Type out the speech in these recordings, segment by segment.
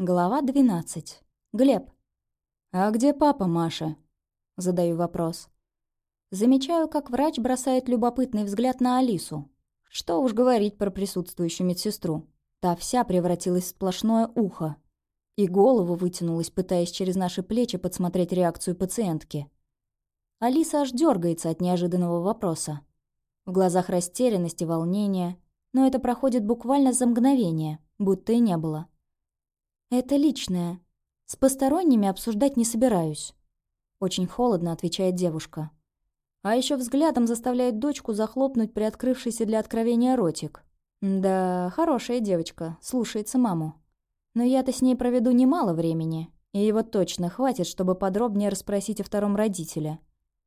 Глава 12. Глеб. «А где папа, Маша?» Задаю вопрос. Замечаю, как врач бросает любопытный взгляд на Алису. Что уж говорить про присутствующую медсестру. Та вся превратилась в сплошное ухо. И голову вытянулась, пытаясь через наши плечи подсмотреть реакцию пациентки. Алиса аж дергается от неожиданного вопроса. В глазах растерянность и волнение, но это проходит буквально за мгновение, будто и не было. «Это личное. С посторонними обсуждать не собираюсь», — очень холодно отвечает девушка. А еще взглядом заставляет дочку захлопнуть приоткрывшийся для откровения ротик. Да, хорошая девочка, слушается маму. Но я-то с ней проведу немало времени, и его точно хватит, чтобы подробнее расспросить о втором родителе.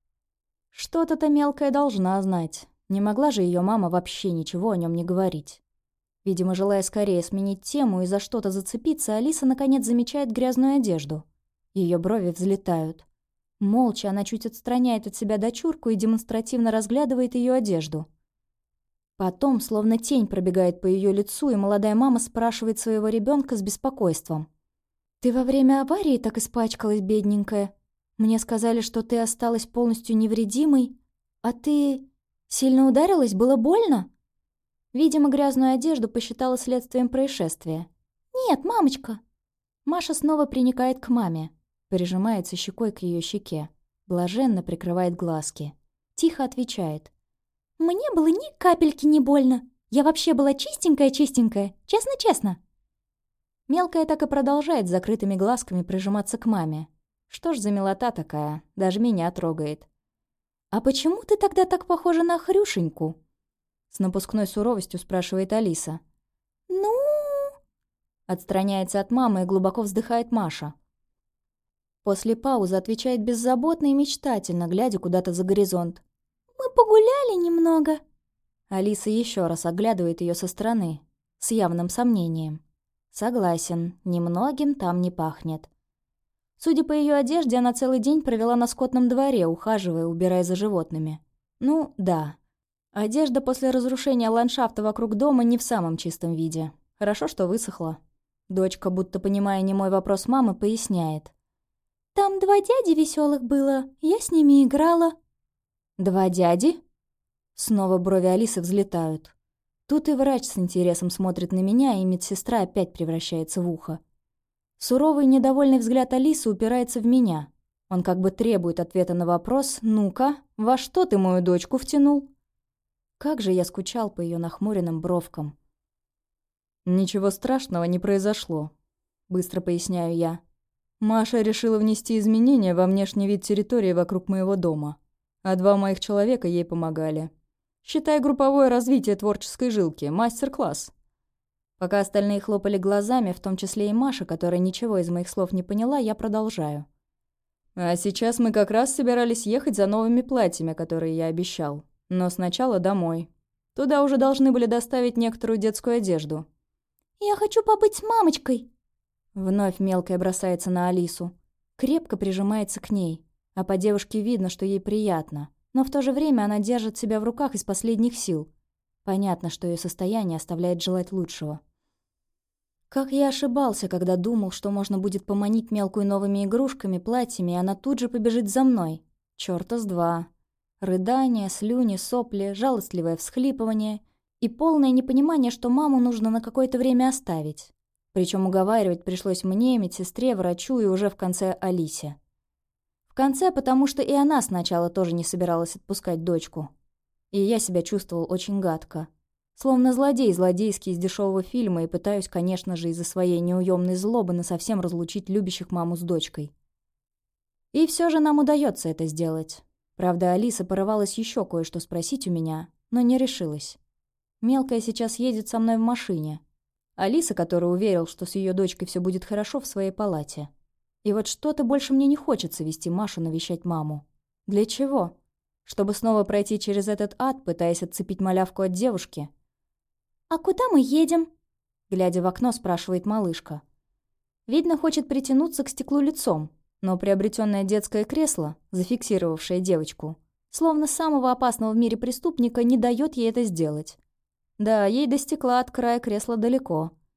Что-то-то мелкая должна знать. Не могла же ее мама вообще ничего о нем не говорить. Видимо, желая скорее сменить тему и за что-то зацепиться, Алиса наконец замечает грязную одежду. Ее брови взлетают. Молча она чуть отстраняет от себя дочурку и демонстративно разглядывает ее одежду. Потом, словно тень пробегает по ее лицу, и молодая мама спрашивает своего ребенка с беспокойством. «Ты во время аварии так испачкалась, бедненькая? Мне сказали, что ты осталась полностью невредимой. А ты сильно ударилась? Было больно?» Видимо, грязную одежду посчитала следствием происшествия. «Нет, мамочка!» Маша снова приникает к маме, прижимается щекой к ее щеке, блаженно прикрывает глазки. Тихо отвечает. «Мне было ни капельки не больно. Я вообще была чистенькая-чистенькая. Честно-честно». Мелкая так и продолжает с закрытыми глазками прижиматься к маме. Что ж за милота такая, даже меня трогает. «А почему ты тогда так похожа на Хрюшеньку?» С напускной суровостью спрашивает Алиса. «Ну...» Отстраняется от мамы и глубоко вздыхает Маша. После паузы отвечает беззаботно и мечтательно, глядя куда-то за горизонт. «Мы погуляли немного». Алиса еще раз оглядывает ее со стороны, с явным сомнением. Согласен, немногим там не пахнет. Судя по ее одежде, она целый день провела на скотном дворе, ухаживая, убирая за животными. Ну, да. Одежда после разрушения ландшафта вокруг дома не в самом чистом виде. Хорошо, что высохла. Дочка, будто понимая немой вопрос мамы, поясняет. «Там 2 дяди веселых было, я с ними играла». «2 дяди?» Снова брови Алисы взлетают. Тут и врач с интересом смотрит на меня, и медсестра опять превращается в ухо. Суровый недовольный взгляд Алисы упирается в меня. Он как бы требует ответа на вопрос «Ну-ка, во что ты мою дочку втянул?» Как же я скучал по ее нахмуренным бровкам. «Ничего страшного не произошло», — быстро поясняю я. «Маша решила внести изменения во внешний вид территории вокруг моего дома, а 2 моих человека ей помогали. Считай групповое развитие творческой жилки, мастер-класс». Пока остальные хлопали глазами, в том числе и Маша, которая ничего из моих слов не поняла, я продолжаю. «А сейчас мы как раз собирались ехать за новыми платьями, которые я обещал. Но сначала домой. Туда уже должны были доставить некоторую детскую одежду». «Я хочу побыть с мамочкой!» Вновь мелкая бросается на Алису. Крепко прижимается к ней. А по девушке видно, что ей приятно. Но в то же время она держит себя в руках из последних сил. Понятно, что ее состояние оставляет желать лучшего. Как я ошибался, когда думал, что можно будет поманить мелкую новыми игрушками, платьями, и она тут же побежит за мной. Чёрта с два. Рыдания, слюни, сопли, жалостливое всхлипывание и полное непонимание, что маму нужно на какое-то время оставить. Причем уговаривать пришлось мне, медсестре, врачу и уже в конце Алисе. В конце, потому что и она сначала тоже не собиралась отпускать дочку. И я себя чувствовал очень гадко. Словно злодей злодейский из дешевого фильма, и пытаюсь, конечно же, из-за своей неуемной злобы насовсем разлучить любящих маму с дочкой. И все же нам удается это сделать. Правда, Алиса порывалась еще кое-что спросить у меня, но не решилась. Мелкая сейчас едет со мной в машине. Алиса, которая уверил, что с ее дочкой все будет хорошо, в своей палате. И вот что-то больше мне не хочется вести Машу навещать маму. Для чего? Чтобы снова пройти через этот ад, пытаясь отцепить малявку от девушки? «А куда мы едем?» Глядя в окно, спрашивает малышка. Видно, хочет притянуться к стеклу лицом, но приобретенное детское кресло, зафиксировавшее девочку, словно самого опасного в мире преступника, не дает ей это сделать. Да, ей до стекла от края кресла далеко.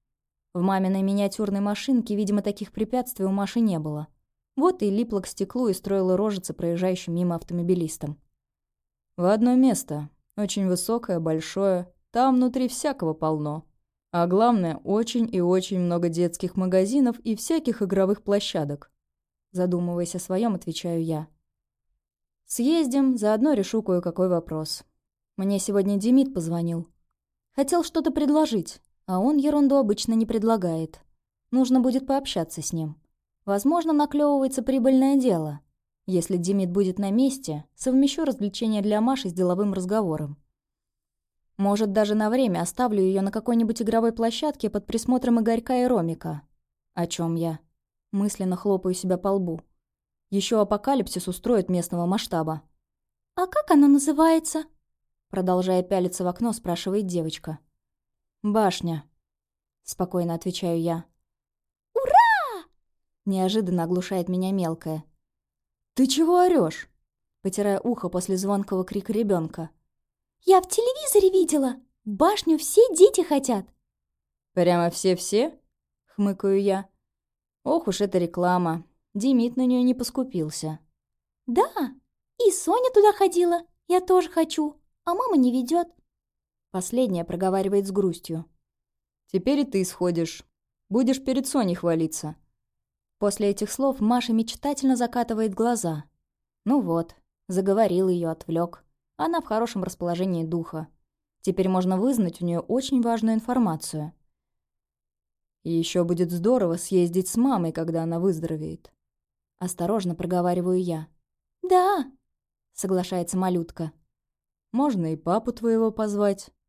В маминой миниатюрной машинке, видимо, таких препятствий у Маши не было. Вот и липла к стеклу и строила рожицы проезжающим мимо автомобилистам. «В одно место. Очень высокое, большое. Там внутри всякого полно. А главное, очень и очень много детских магазинов и всяких игровых площадок». Задумываясь о своем, отвечаю я. «Съездим, заодно решу кое-какой вопрос. Мне сегодня Демид позвонил. Хотел что-то предложить, а он ерунду обычно не предлагает. Нужно будет пообщаться с ним. Возможно, наклевывается прибыльное дело. Если Демид будет на месте, совмещу развлечения для Маши с деловым разговором. Может, даже на время оставлю ее на какой-нибудь игровой площадке под присмотром Игорька и Ромика. О чем я? Мысленно хлопаю себя по лбу. Еще апокалипсис устроит местного масштаба. «А как она называется?» Продолжая пялиться в окно, спрашивает девочка. «Башня», — спокойно отвечаю я. «Ура!» Неожиданно оглушает меня мелкая. «Ты чего орёшь?» Потирая ухо после звонкого крика ребенка. «Я в телевизоре видела. В башню все дети хотят». «Прямо все-все?» — хмыкаю я. Ох уж эта реклама. Демид на нее не поскупился. «Да, и Соня туда ходила. Я тоже хочу, а мама не ведет». Последняя проговаривает с грустью. «Теперь и ты сходишь. Будешь перед Соней хвалиться». После этих слов Маша мечтательно закатывает глаза. Ну вот, заговорил ее, отвлек. Она в хорошем расположении духа. Теперь можно вызнать у нее очень важную информацию. И еще будет здорово съездить с мамой, когда она выздоровеет. Осторожно проговариваю я. «Да», — соглашается малютка. «Можно и папу твоего позвать».